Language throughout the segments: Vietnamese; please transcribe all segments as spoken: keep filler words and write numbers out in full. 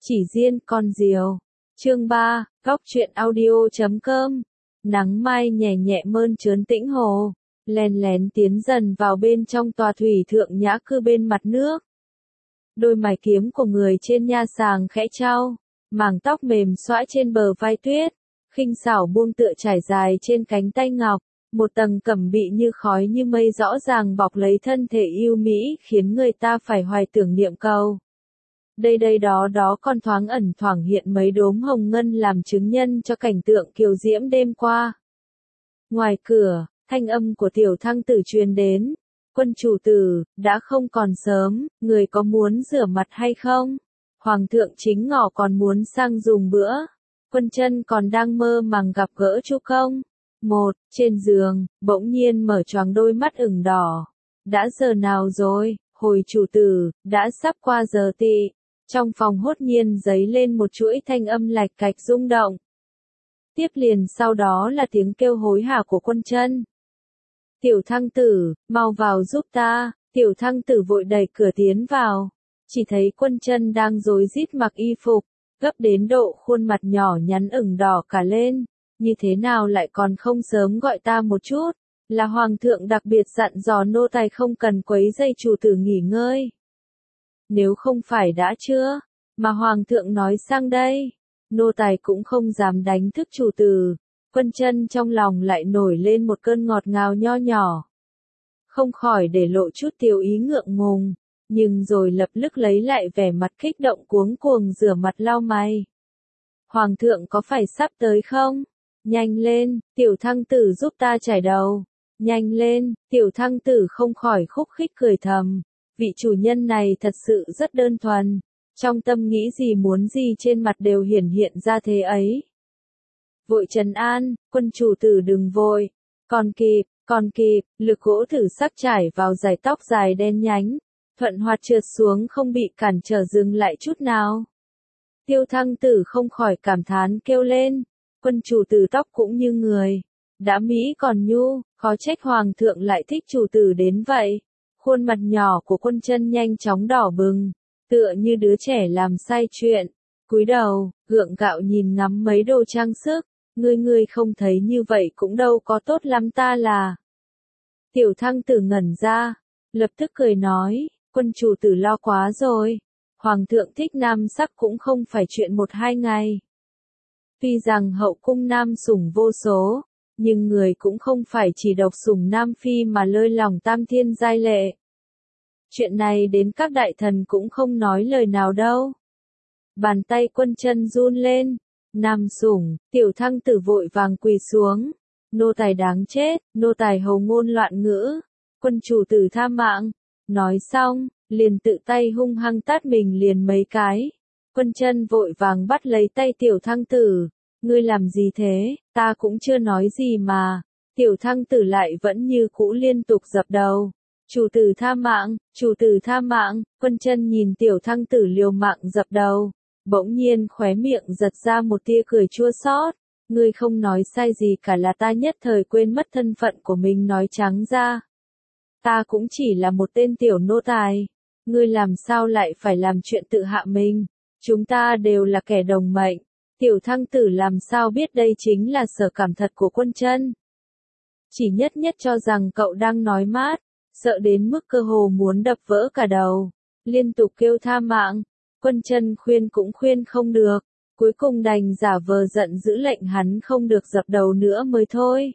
Chỉ riêng con diều. Chương ba, góc truyện audio chấm com. Nắng mai nhẹ nhẹ mơn trớn tĩnh hồ, lén lén tiến dần vào bên trong tòa thủy thượng nhã cư bên mặt nước. Đôi mày kiếm của người trên nha sàng khẽ trao, màng tóc mềm xõa trên bờ vai tuyết, khinh xảo buông tựa trải dài trên cánh tay ngọc, một tầng cẩm bị như khói như mây rõ ràng bọc lấy thân thể yêu mỹ khiến người ta phải hoài tưởng niệm câu. Đây đây đó đó còn thoáng ẩn thoảng hiện mấy đốm hồng ngân làm chứng nhân cho cảnh tượng kiều diễm đêm qua. Ngoài cửa, thanh âm của tiểu thăng tử truyền đến. Quân chủ tử, đã không còn sớm, người có muốn rửa mặt hay không? Hoàng thượng chính ngọ còn muốn sang dùng bữa. Quân chân còn đang mơ màng gặp gỡ chu công. Một, trên giường, bỗng nhiên mở choàng đôi mắt ửng đỏ. Đã giờ nào rồi, hồi chủ tử, đã sắp qua giờ tị. Trong phòng hốt nhiên dấy lên một chuỗi thanh âm lạch cạch rung động. Tiếp liền sau đó là tiếng kêu hối hả của quân chân. Tiểu thăng tử, mau vào giúp ta. Tiểu thăng tử vội đẩy cửa tiến vào. Chỉ thấy quân chân đang rối rít mặc y phục, gấp đến độ khuôn mặt nhỏ nhắn ửng đỏ cả lên. Như thế nào lại còn không sớm gọi ta một chút? Là hoàng thượng đặc biệt dặn dò nô tài không cần quấy rầy chủ tử nghỉ ngơi. Nếu không phải đã chưa, mà hoàng thượng nói sang đây, nô tài cũng không dám đánh thức chủ tử. Quân chân trong lòng lại nổi lên một cơn ngọt ngào nho nhỏ. Không khỏi để lộ chút tiểu ý ngượng ngùng, nhưng rồi lập tức lấy lại vẻ mặt kích động cuống cuồng rửa mặt lau mày. Hoàng thượng có phải sắp tới không? Nhanh lên, tiểu thăng tử giúp ta chải đầu. Nhanh lên, tiểu thăng tử không khỏi khúc khích cười thầm. Vị chủ nhân này thật sự rất đơn thuần. Trong tâm nghĩ gì muốn gì trên mặt đều hiển hiện ra thế ấy. Vội trấn an, quân chủ tử đừng vội. Còn kịp, còn kịp, lực gỗ thử sắc trải vào dải tóc dài đen nhánh. Thuận hoạt trượt xuống không bị cản trở dừng lại chút nào. Tiêu thăng tử không khỏi cảm thán kêu lên. Quân chủ tử tóc cũng như người. Đã mỹ còn nhu, khó trách hoàng thượng lại thích chủ tử đến vậy. Khuôn mặt nhỏ của quân chân nhanh chóng đỏ bừng, tựa như đứa trẻ làm sai chuyện. Cúi đầu, gượng gạo nhìn ngắm mấy đồ trang sức, ngươi ngươi không thấy như vậy cũng đâu có tốt lắm ta là. Tiểu thăng tử ngẩn ra, lập tức cười nói, quân chủ tử lo quá rồi. Hoàng thượng thích nam sắc cũng không phải chuyện một hai ngày. Tuy rằng hậu cung nam sủng vô số, nhưng người cũng không phải chỉ độc sủng nam phi mà lơi lòng tam thiên giai lệ. Chuyện này đến các đại thần cũng không nói lời nào đâu. Bàn tay quân chân run lên. Nam sủng, tiểu thăng tử vội vàng quỳ xuống. Nô tài đáng chết, nô tài hầu ngôn loạn ngữ. Quân chủ tử tha mạng. Nói xong, liền tự tay hung hăng tát mình liền mấy cái. Quân chân vội vàng bắt lấy tay tiểu thăng tử. Ngươi làm gì thế, ta cũng chưa nói gì mà. Tiểu thăng tử lại vẫn như cũ liên tục dập đầu. Chủ tử tha mạng, chủ tử tha mạng. Quân chân nhìn tiểu thăng tử liều mạng dập đầu. Bỗng nhiên khóe miệng giật ra một tia cười chua xót. Ngươi không nói sai gì cả, là ta nhất thời quên mất thân phận của mình nói trắng ra. Ta cũng chỉ là một tên tiểu nô tài. Ngươi làm sao lại phải làm chuyện tự hạ mình. Chúng ta đều là kẻ đồng mệnh. Tiểu thăng tử làm sao biết đây chính là sở cảm thật của quân chân. Chỉ nhất nhất cho rằng cậu đang nói mát, sợ đến mức cơ hồ muốn đập vỡ cả đầu. Liên tục kêu tha mạng, quân chân khuyên cũng khuyên không được. Cuối cùng đành giả vờ giận giữ lệnh hắn không được dập đầu nữa mới thôi.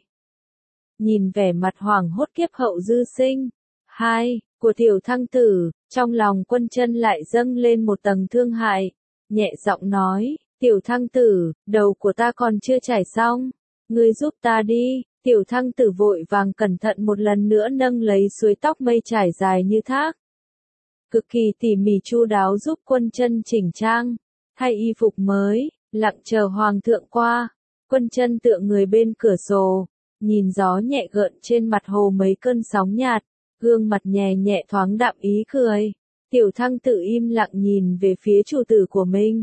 Nhìn vẻ mặt hoảng hốt kiếp hậu dư sinh. Hai, của tiểu thăng tử, trong lòng quân chân lại dâng lên một tầng thương hại. Nhẹ giọng nói. Tiểu thăng tử, đầu của ta còn chưa chải xong. Ngươi giúp ta đi. Tiểu thăng tử vội vàng cẩn thận một lần nữa nâng lấy suối tóc mây trải dài như thác. Cực kỳ tỉ mỉ chu đáo giúp quân chân chỉnh trang. Thay y phục mới, lặng chờ hoàng thượng qua. Quân chân tựa người bên cửa sổ. Nhìn gió nhẹ gợn trên mặt hồ mấy cơn sóng nhạt. Gương mặt nhẹ nhẹ thoáng đạm ý cười. Tiểu thăng tử im lặng nhìn về phía chủ tử của mình.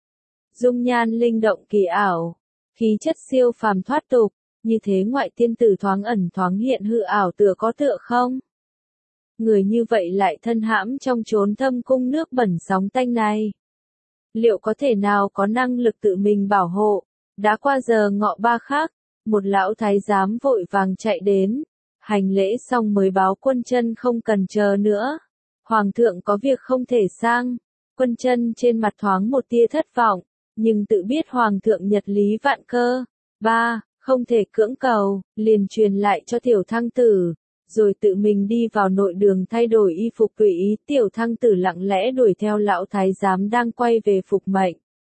Dung nhan linh động kỳ ảo, khí chất siêu phàm thoát tục, như thế ngoại tiên tử thoáng ẩn thoáng hiện hư ảo tựa có tựa không. Người như vậy lại thân hãm trong chốn thâm cung nước bẩn sóng tanh này. liệu có thể nào có năng lực tự mình bảo hộ? Đã qua giờ ngọ ba khắc, một lão thái giám vội vàng chạy đến, hành lễ xong mới báo Quân Chân không cần chờ nữa. Hoàng thượng có việc không thể sang. Quân Chân trên mặt thoáng một tia thất vọng, nhưng tự biết Hoàng thượng nhật lý vạn cơ. Ba, không thể cưỡng cầu, liền truyền lại cho tiểu thăng tử, rồi tự mình đi vào nội đường thay đổi y phục tùy ý. Tiểu thăng tử lặng lẽ đuổi theo lão thái giám đang quay về phục mệnh.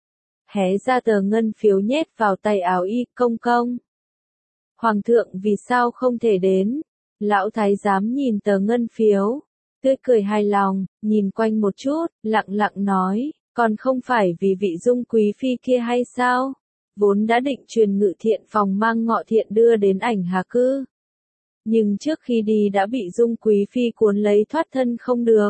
Hé ra tờ ngân phiếu nhét vào tay áo y. Công công, Hoàng thượng vì sao không thể đến? Lão thái giám nhìn tờ ngân phiếu, tươi cười hài lòng, nhìn quanh một chút, lặng lặng nói, còn không phải vì vị Dung quý phi kia hay sao? Vốn đã định truyền Ngự Thiện phòng mang Ngọ Thiện đưa đến Ảnh Hà Cư. Nhưng trước khi đi đã bị Dung quý phi cuốn lấy thoát thân không được.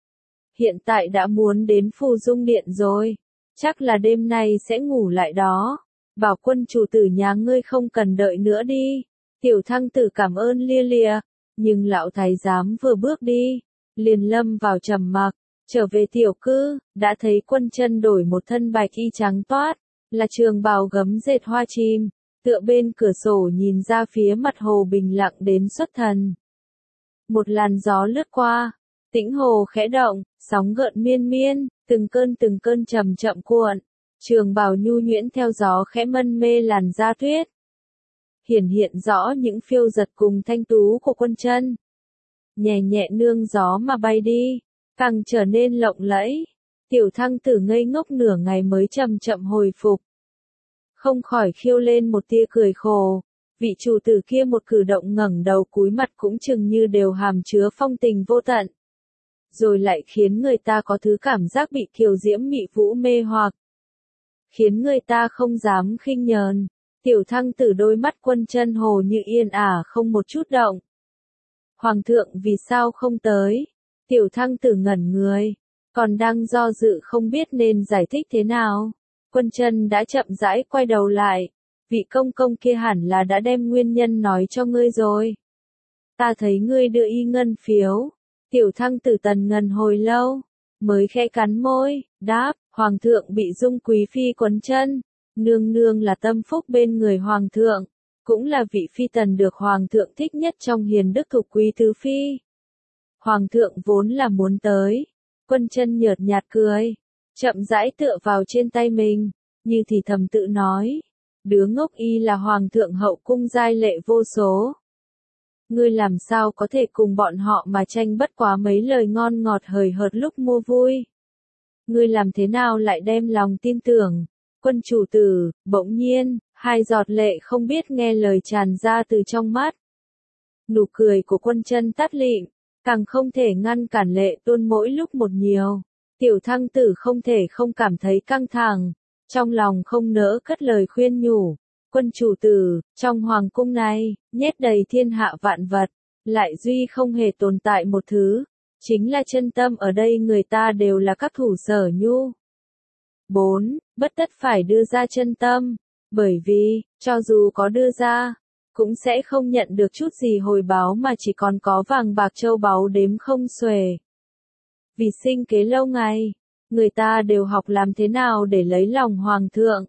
Hiện tại đã muốn đến Phù Dung Điện rồi, chắc là đêm nay sẽ ngủ lại đó. Bảo quân chủ tử nhà ngươi không cần đợi nữa đi. Tiểu thăng tử cảm ơn lia lịa, nhưng lão thái giám vừa bước đi, liền lâm vào trầm mặc. Trở về tiểu cư, đã thấy Quân Chân đổi một thân bạch y trắng toát, là trường bào gấm dệt hoa chim, tựa bên cửa sổ nhìn ra phía mặt hồ bình lặng đến xuất thần. Một làn gió lướt qua, tĩnh hồ khẽ động, sóng gợn miên miên, từng cơn từng cơn chậm chậm cuộn, trường bào nhu nhuyễn theo gió khẽ mân mê làn da tuyết. Hiển hiện rõ những phiêu giật cùng thanh tú của Quân Chân. Nhẹ nhẹ nương gió mà bay đi, càng trở nên lộng lẫy. Tiểu thăng tử ngây ngốc nửa ngày mới chậm chậm hồi phục. Không khỏi khiêu lên một tia cười khổ, vị chủ tử kia một cử động ngẩng đầu cúi mặt cũng chừng như đều hàm chứa phong tình vô tận. Rồi lại khiến người ta có thứ cảm giác bị kiều diễm mị vũ mê hoặc. Khiến người ta không dám khinh nhờn. Tiểu thăng tử đôi mắt Quân Chân hồ như yên ả không một chút động. Hoàng thượng vì sao không tới? Tiểu thăng tử ngẩn người, còn đang do dự không biết nên giải thích thế nào. Quân Chân đã chậm rãi quay đầu lại. Vị công công kia hẳn là đã đem nguyên nhân nói cho ngươi rồi. Ta thấy ngươi đưa y ngân phiếu. Tiểu thăng tử tần ngần hồi lâu, mới khẽ cắn môi, đáp, Hoàng thượng bị Dung quý phi quấn chân. Nương nương là tâm phúc bên người Hoàng thượng, cũng là vị phi tần được Hoàng thượng thích nhất trong hiền đức thục quý tứ phi. Hoàng thượng vốn là muốn tới. Quân Chân nhợt nhạt cười, chậm rãi tựa vào trên tay mình, như thì thầm tự nói, đứa ngốc y là Hoàng thượng hậu cung giai lệ vô số. Ngươi làm sao có thể cùng bọn họ mà tranh bất quá mấy lời ngon ngọt hời hợt lúc mua vui. Ngươi làm thế nào lại đem lòng tin tưởng? Quân chủ tử, bỗng nhiên, hai giọt lệ không biết nghe lời tràn ra từ trong mắt. Nụ cười của Quân Chân tắt lịm, càng không thể ngăn cản lệ tuôn mỗi lúc một nhiều. Tiểu thăng tử không thể không cảm thấy căng thẳng, trong lòng không nỡ cất lời khuyên nhủ. Quân chủ tử, trong hoàng cung này, nhét đầy thiên hạ vạn vật, lại duy không hề tồn tại một thứ, chính là chân tâm. Ở đây người ta đều là các thủ sở nhu. bốn. Bất tất phải đưa ra chân tâm, bởi vì, cho dù có đưa ra, cũng sẽ không nhận được chút gì hồi báo mà chỉ còn có vàng bạc châu báu đếm không xuể. Vì sinh kế lâu ngày, người ta đều học làm thế nào để lấy lòng Hoàng thượng.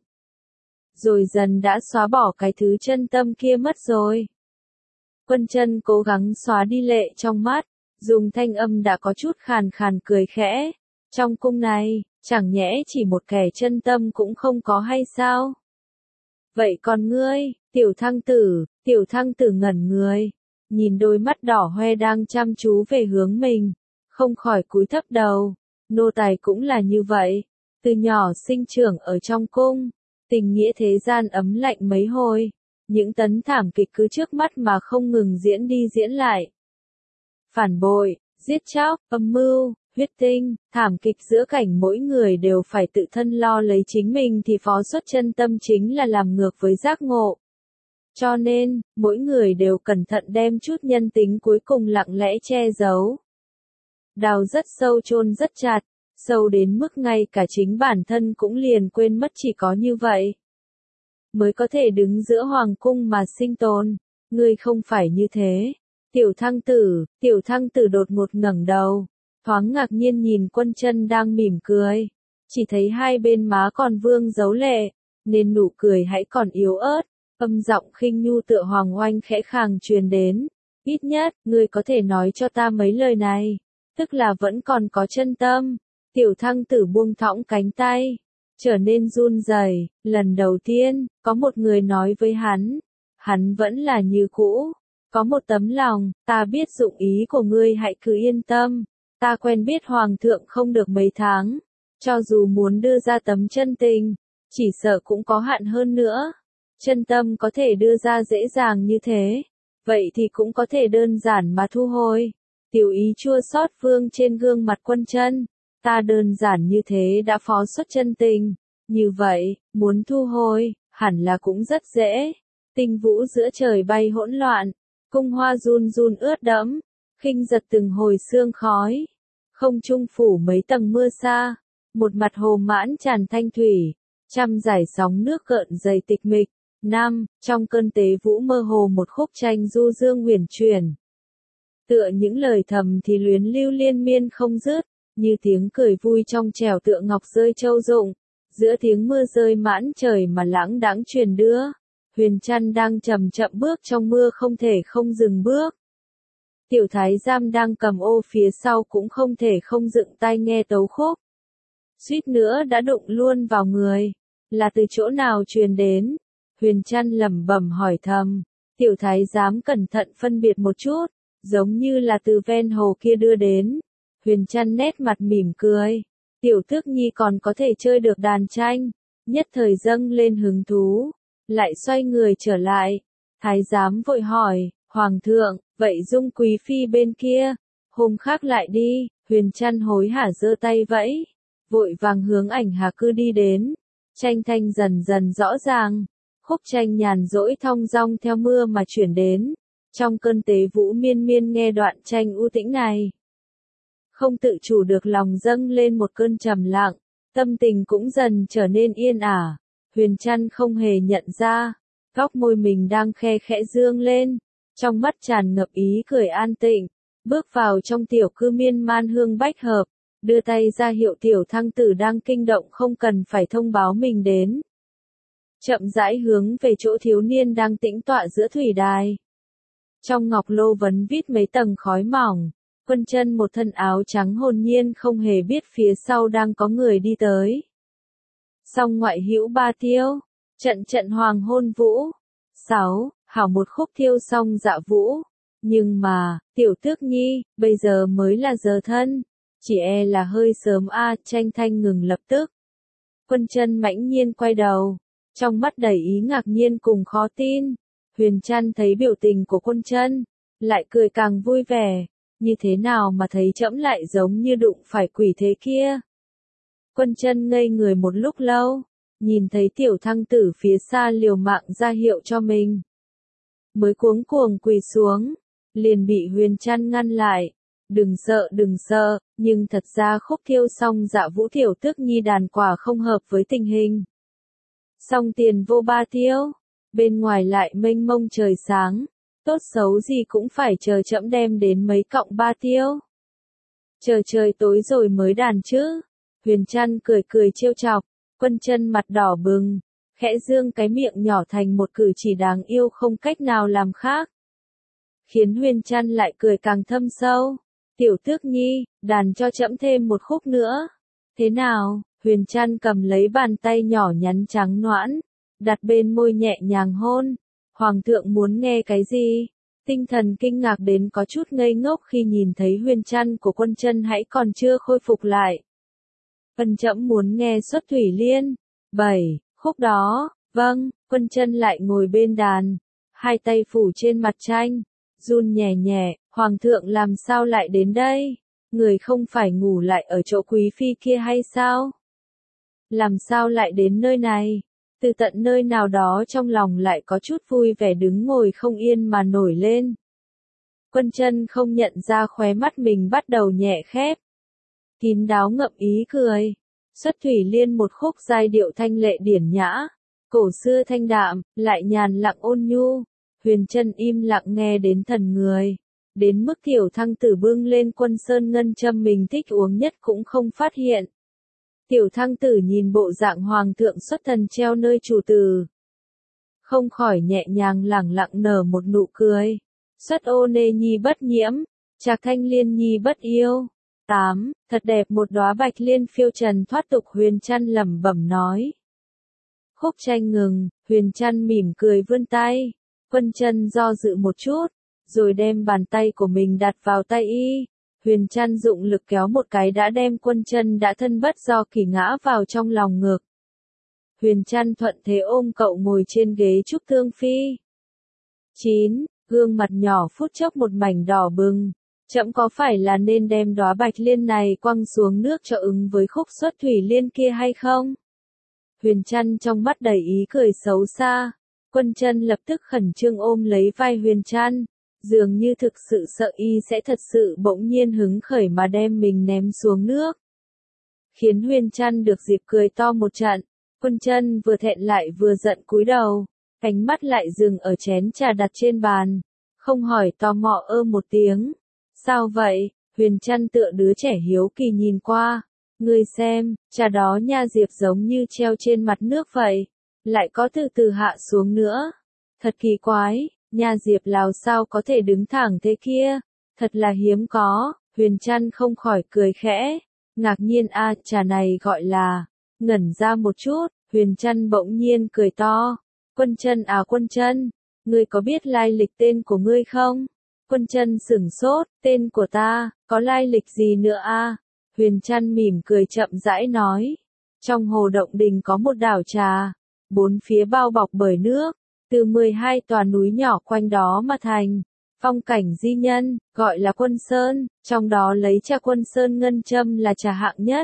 Rồi dần đã xóa bỏ cái thứ chân tâm kia mất rồi. Quân Chân cố gắng xóa đi lệ trong mắt, dùng thanh âm đã có chút khàn khàn cười khẽ. Trong cung này, chẳng nhẽ chỉ một kẻ chân tâm cũng không có hay sao? Vậy còn ngươi, tiểu thăng tử, tiểu thăng tử ngẩn người, nhìn đôi mắt đỏ hoe đang chăm chú về hướng mình, không khỏi cúi thấp đầu. Nô tài cũng là như vậy, từ nhỏ sinh trưởng ở trong cung, tình nghĩa thế gian ấm lạnh mấy hồi, những tấn thảm kịch cứ trước mắt mà không ngừng diễn đi diễn lại. Phản bội, giết chóc, âm mưu, huyết tinh, thảm kịch giữa cảnh mỗi người đều phải tự thân lo lấy chính mình thì phó xuất chân tâm chính là làm ngược với giác ngộ. Cho nên, mỗi người đều cẩn thận đem chút nhân tính cuối cùng lặng lẽ che giấu. Đào rất sâu chôn rất chặt, sâu đến mức ngay cả chính bản thân cũng liền quên mất chỉ có như vậy mới có thể đứng giữa hoàng cung mà sinh tồn. Ngươi không phải như thế. Tiểu thăng tử, tiểu thăng tử đột ngột ngẩng đầu, thoáng ngạc nhiên nhìn Quân Chân đang mỉm cười. chỉ thấy hai bên má còn vương dấu lệ, nên nụ cười hãy còn yếu ớt, âm giọng khinh nhu tựa hoàng oanh khẽ khàng truyền đến. Ít nhất, ngươi có thể nói cho ta mấy lời này, tức là vẫn còn có chân tâm. Tiểu thăng tử buông thõng cánh tay, trở nên run rẩy. Lần đầu tiên, có một người nói với hắn, hắn vẫn là như cũ, có một tấm lòng, ta biết dụng ý của ngươi, hãy cứ yên tâm, ta quen biết hoàng thượng không được mấy tháng, cho dù muốn đưa ra tấm chân tình, chỉ sợ cũng có hạn hơn nữa. Chân tâm có thể đưa ra dễ dàng như thế, vậy thì cũng có thể đơn giản mà thu hồi. Tiểu ý chua xót vương trên gương mặt Quân Chân, ta đơn giản như thế đã phó xuất chân tình, như vậy, muốn thu hồi, hẳn là cũng rất dễ. Tinh vũ giữa trời bay hỗn loạn, cung hoa run run ướt đẫm, khinh giật từng hồi sương khói. Không trung phủ mấy tầng mưa xa, một mặt hồ mãn tràn thanh thủy, trăm dải sóng nước gợn dày tịch mịch. Năm, trong cơn tế vũ mơ hồ một khúc tranh du dương huyền chuyển. Tựa những lời thầm thì luyến lưu liên miên không dứt, như tiếng cười vui trong trẻo tựa ngọc rơi châu rụng, giữa tiếng mưa rơi mãn trời mà lãng đãng truyền đưa. Huyền Trăn đang chậm chậm bước trong mưa không thể không dừng bước. Tiểu thái giám đang cầm ô phía sau cũng không thể không dựng tai nghe tấu khúc. Suýt nữa đã đụng luôn vào người, là từ chỗ nào truyền đến? Huyền Trăn lẩm bẩm hỏi thầm, tiểu thái giám cẩn thận phân biệt một chút, giống như là từ ven hồ kia đưa đến. Huyền Trăn nét mặt mỉm cười, tiểu tước nhi còn có thể chơi được đàn tranh, nhất thời dâng lên hứng thú, lại xoay người trở lại. Thái giám vội hỏi, hoàng thượng, vậy Dung quý phi bên kia, hôm khác lại đi. Huyền Trăn hối hả giơ tay vẫy, vội vàng hướng ảnh Hà Cư đi đến. Tranh thanh dần dần rõ ràng, khúc tranh nhàn rỗi thong dong theo mưa mà chuyển đến. Trong cơn tế vũ miên miên nghe đoạn tranh u tĩnh này, không tự chủ được lòng dâng lên một cơn trầm lặng, tâm tình cũng dần trở nên yên ả. Huyền Trăn không hề nhận ra, góc môi mình đang khe khẽ dương lên, trong mắt tràn ngập ý cười an tịnh, bước vào trong tiểu cư miên man hương bách hợp, đưa tay ra hiệu tiểu thăng tử đang kinh động không cần phải thông báo mình đến. Chậm rãi hướng về chỗ thiếu niên đang tĩnh tọa giữa thủy đài. Trong ngọc lô vấn vít mấy tầng khói mỏng, Quân Chân một thân áo trắng hồn nhiên không hề biết phía sau đang có người đi tới. Song ngoại hữu ba tiêu, trận trận hoàng hôn vũ. Sáu, hảo một khúc thiêu xong dạ vũ. Nhưng mà, tiểu tước nhi, bây giờ mới là giờ thân. Chỉ e là hơi sớm a. Tranh thanh ngừng lập tức. Quân Chân mãnh nhiên quay đầu, trong mắt đầy ý ngạc nhiên cùng khó tin. Huyền Trăn thấy biểu tình của Quân Chân, lại cười càng vui vẻ. Như thế nào mà thấy trẫm lại giống như đụng phải quỷ thế kia? Quân Chân ngây người một lúc lâu, nhìn thấy tiểu thăng tử phía xa liều mạng ra hiệu cho mình, mới cuống cuồng quỳ xuống, liền bị Huyền Trăn ngăn lại. Đừng sợ đừng sợ, nhưng thật ra khúc thiêu xong dạ vũ tiểu tước nhi đàn quả không hợp với tình hình. Song tiền vô ba tiêu, bên ngoài lại mênh mông trời sáng, tốt xấu gì cũng phải chờ trẫm đem đến mấy cọng ba tiêu. Chờ trời tối rồi mới đàn chứ. Huyền Trăn cười cười trêu chọc, Quân Chân mặt đỏ bừng, khẽ dương cái miệng nhỏ thành một cử chỉ đáng yêu không cách nào làm khác. Khiến Huyền Trăn lại cười càng thâm sâu. Tiểu tước nhi, đàn cho trẫm thêm một khúc nữa. Thế nào? Huyền Trăn cầm lấy bàn tay nhỏ nhắn trắng nõn, đặt bên môi nhẹ nhàng hôn. Hoàng thượng muốn nghe cái gì? Tinh thần kinh ngạc đến có chút ngây ngốc khi nhìn thấy Huyền Trăn của Quân Chân hãy còn chưa khôi phục lại. Vân trẫm muốn nghe Xuất Thủy Liên. Bảy, khúc đó. Vâng. Quân Chân lại ngồi bên đàn, hai tay phủ trên mặt tranh, run nhẹ nhẹ. Hoàng thượng làm sao lại đến đây? Người không phải ngủ lại ở chỗ quý phi kia hay sao? Làm sao lại đến nơi này? Từ tận nơi nào đó trong lòng lại có chút vui vẻ đứng ngồi không yên mà nổi lên. Quân Chân không nhận ra khóe mắt mình bắt đầu nhẹ khép, kín đáo ngậm ý cười. Xuất Thủy Liên một khúc giai điệu thanh lệ điển nhã, cổ xưa thanh đạm, lại nhàn lặng ôn nhu. Huyền Trân im lặng nghe đến thần người, đến mức tiểu thăng tử bưng lên quân sơn ngân châm mình thích uống nhất cũng không phát hiện. Tiểu thăng tử nhìn bộ dạng hoàng thượng xuất thần treo nơi chủ tử. Không khỏi nhẹ nhàng lẳng lặng nở một nụ cười. Xuất ô nê nhi bất nhiễm, trạc thanh liên nhi bất yêu. tám. Thật đẹp một đóa bạch liên phiêu trần thoát tục Huyền Trăn lẩm bẩm nói. Khúc tranh ngừng, Huyền Trăn mỉm cười vươn tay. Quân Chân do dự một chút, rồi đem bàn tay của mình đặt vào tay y. Huyền Trăn dụng lực kéo một cái đã đem Quân Chân đã thân bất do kỳ ngã vào trong lòng ngực. Huyền Trăn thuận thế ôm cậu ngồi trên ghế trúc thương phi. chín. Gương mặt nhỏ phút chốc một mảnh đỏ bừng. Trẫm có phải là nên đem đóa bạch liên này quăng xuống nước cho ứng với khúc xuất thủy liên kia hay không? Huyền Trăn trong mắt đầy ý cười xấu xa. Quân Chân lập tức khẩn trương ôm lấy vai Huyền Trăn, dường như thực sự sợ y sẽ thật sự bỗng nhiên hứng khởi mà đem mình ném xuống nước. Khiến Huyền Trăn được dịp cười to một trận. Quân Chân vừa thẹn lại vừa giận cúi đầu, ánh mắt lại dừng ở chén trà đặt trên bàn, không hỏi tò mò ơ một tiếng. Sao vậy? Huyền Trăn tựa đứa trẻ hiếu kỳ nhìn qua. Ngươi xem, trà đó nha Diệp giống như treo trên mặt nước vậy, lại có từ từ hạ xuống nữa. Thật kỳ quái, nha Diệp Lào sao có thể đứng thẳng thế kia, thật là hiếm có. Huyền Trăn không khỏi cười khẽ, ngạc nhiên a, trà này gọi là. Ngẩn ra một chút, Huyền Trăn bỗng nhiên cười to. Quân Chân à Quân Chân, ngươi có biết lai lịch tên của ngươi không? Quân Chân sửng sốt, tên của ta, có lai lịch gì nữa a? Huyền Trăn mỉm cười chậm rãi nói. Trong hồ động đình có một đảo trà, bốn phía bao bọc bởi nước, từ mười hai tòa núi nhỏ quanh đó mà thành. Phong cảnh di nhân, gọi là Quân Sơn, trong đó lấy trà Quân Sơn ngân châm là trà hạng nhất.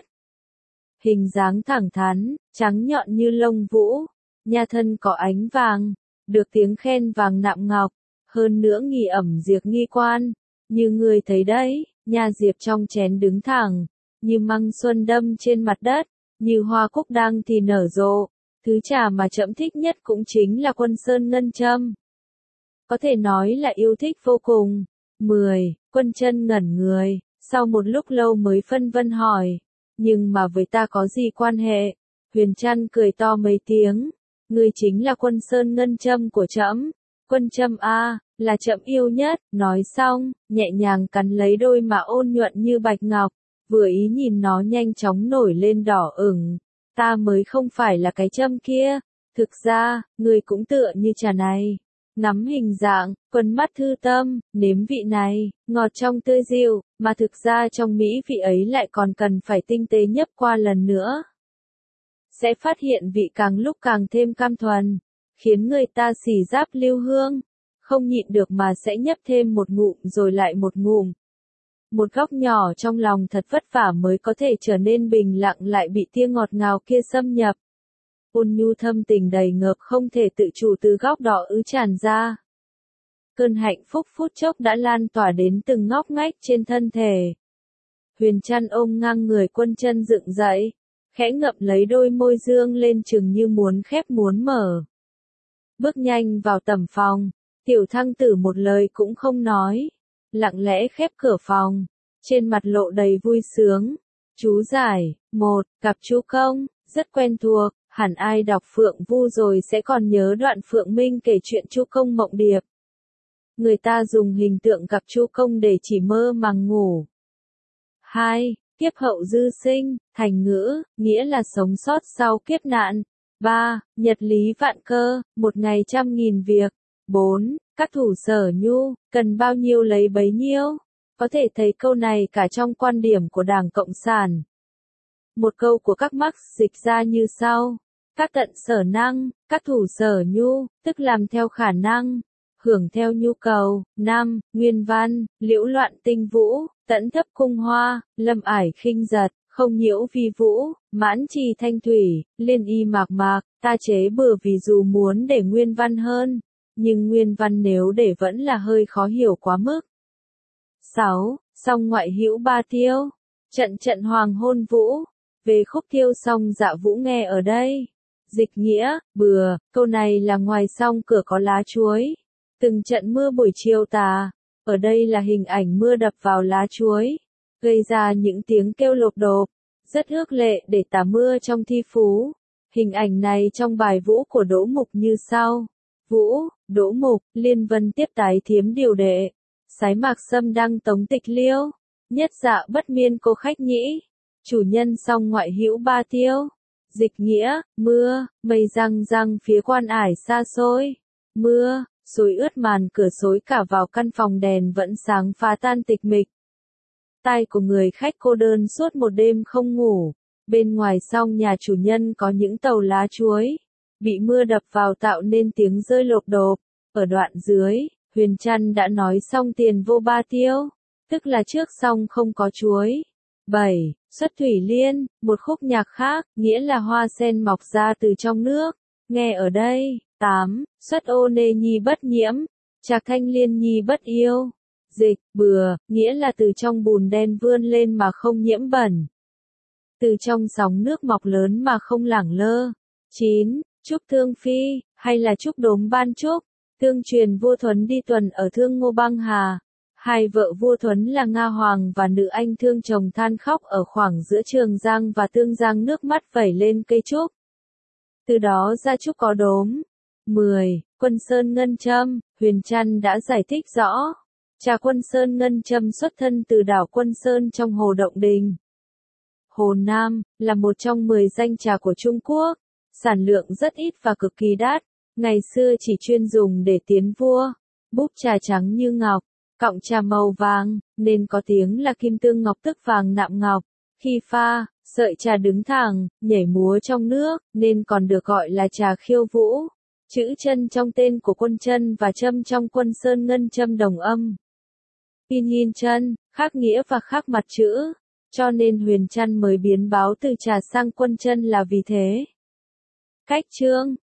Hình dáng thẳng thắn, trắng nhọn như lông vũ, nha thân có ánh vàng, được tiếng khen vàng nạm ngọc, hơn nữa nghi ẩm diệt nghi quan, như người thấy đấy, nha diệp trong chén đứng thẳng, như măng xuân đâm trên mặt đất, như hoa cúc đang thì nở rộ, thứ trà mà trẫm thích nhất cũng chính là Quân Sơn ngân châm. Có thể nói là yêu thích vô cùng. mười. Quân Chân ngẩn người, sau một lúc lâu mới phân vân hỏi. Nhưng mà với ta có gì quan hệ? Huyền Trăn cười to mấy tiếng. Ngươi chính là Quân Sơn ngân châm của trẫm. Quân châm a, là trẫm yêu nhất. Nói xong, nhẹ nhàng cắn lấy đôi mà ôn nhuận như bạch ngọc. Vừa ý nhìn nó nhanh chóng nổi lên đỏ ửng. Ta mới không phải là cái châm kia. Thực ra, ngươi cũng tựa như trà này. Ngắm hình dạng, quấn mắt thư tâm, nếm vị này, ngọt trong tươi dịu, mà thực ra trong mỹ vị ấy lại còn cần phải tinh tế nhấp qua lần nữa. Sẽ phát hiện vị càng lúc càng thêm cam thuần, khiến người ta xì giáp lưu hương, không nhịn được mà sẽ nhấp thêm một ngụm rồi lại một ngụm. Một góc nhỏ trong lòng thật vất vả mới có thể trở nên bình lặng lại bị tia ngọt ngào kia xâm nhập. Ôn nhu thâm tình đầy ngập không thể tự chủ từ góc đỏ ứ tràn ra. Cơn hạnh phúc phút chốc đã lan tỏa đến từng ngóc ngách trên thân thể. Huyền Trăn ôm ngang người Quân Chân dựng dậy, khẽ ngậm lấy đôi môi dương lên chừng như muốn khép muốn mở. Bước nhanh vào tầm phòng, Tiểu Thăng Tử một lời cũng không nói, lặng lẽ khép cửa phòng, trên mặt lộ đầy vui sướng. Chú giải, một, gặp chú công, rất quen thuộc. Hẳn ai đọc Phượng Vu rồi sẽ còn nhớ đoạn Phượng Minh kể chuyện Chu Công mộng điệp. Người ta dùng hình tượng gặp Chu Công để chỉ mơ màng ngủ. hai. Kiếp hậu dư sinh, thành ngữ, nghĩa là sống sót sau kiếp nạn. ba. Nhật lý vạn cơ, một ngày trăm nghìn việc. bốn. Các thủ sở nhu, cần bao nhiêu lấy bấy nhiêu. Có thể thấy câu này cả trong quan điểm của Đảng Cộng sản. Một câu của các Marx dịch ra như sau. Các tận sở năng, các thủ sở nhu, tức làm theo khả năng, hưởng theo nhu cầu. năm. Nguyên văn, liễu loạn tinh vũ, tẫn thấp cung hoa, lâm ải khinh giật, không nhiễu vi vũ, mãn trì thanh thủy, liên y mạc mạc, ta chế bừa vì dù muốn để nguyên văn hơn, nhưng nguyên văn nếu để vẫn là hơi khó hiểu quá mức. sáu. Song ngoại hữu ba tiêu, trận trận hoàng hôn vũ, về khúc thiêu song dạ vũ nghe ở đây. Dịch nghĩa, bừa, câu này là ngoài song cửa có lá chuối. Từng trận mưa buổi chiều tà, ở đây là hình ảnh mưa đập vào lá chuối, gây ra những tiếng kêu lộp độp, rất ước lệ để tả mưa trong thi phú. Hình ảnh này trong bài vũ của Đỗ Mục như sau. Vũ, Đỗ Mục, Liên Vân tiếp tái thiếm điều đệ. Sái Mạc Sâm đăng tống tịch liêu. Nhất dạ bất miên cô khách nhĩ. Chủ nhân song ngoại hữu ba tiêu. Dịch nghĩa, mưa, mây răng răng phía quan ải xa xôi. Mưa, xối ướt màn cửa xối cả vào căn phòng đèn vẫn sáng phá tan tịch mịch. Tai của người khách cô đơn suốt một đêm không ngủ. Bên ngoài song nhà chủ nhân có những tàu lá chuối. Bị mưa đập vào tạo nên tiếng rơi lộp độp. Ở đoạn dưới, Huyền Trăn đã nói xong tiền vô ba tiêu. Tức là trước song không có chuối. bảy. Xuất thủy liên, một khúc nhạc khác, nghĩa là hoa sen mọc ra từ trong nước. Nghe ở đây. tám. Xuất ô nê nhi bất nhiễm. Trạc thanh liên nhi bất yêu. Dịch, bừa, nghĩa là từ trong bùn đen vươn lên mà không nhiễm bẩn. Từ trong sóng nước mọc lớn mà không lẳng lơ. chín. Trúc Thương Phi, hay là Trúc Đốm Ban Trúc. Tương truyền vua Thuấn đi tuần ở Thương Ngô Băng Hà. Hai vợ vua Thuấn là Nga Hoàng và nữ anh thương chồng than khóc ở khoảng giữa Trường Giang và Tương Giang, nước mắt vẩy lên cây trúc. Từ đó ra trúc có đốm. mười. Quân Sơn Ngân Châm, Huyền Trăn đã giải thích rõ. Trà Quân Sơn Ngân Châm xuất thân từ đảo Quân Sơn trong Hồ Động Đình. Hồ Nam, là một trong mười danh trà của Trung Quốc. Sản lượng rất ít và cực kỳ đắt. Ngày xưa chỉ chuyên dùng để tiến vua. Búp trà trắng như ngọc, cọng trà màu vàng, nên có tiếng là kim tương ngọc tức vàng nạm ngọc. Khi pha, sợi trà đứng thẳng, nhảy múa trong nước, nên còn được gọi là trà khiêu vũ. Chữ chân trong tên của Quân Chân và châm trong Quân Sơn Ngân Châm đồng âm. Pinyin chân, khác nghĩa và khác mặt chữ. Cho nên Huyền Trăn mới biến báo từ trà sang Quân Chân là vì thế. Cách chương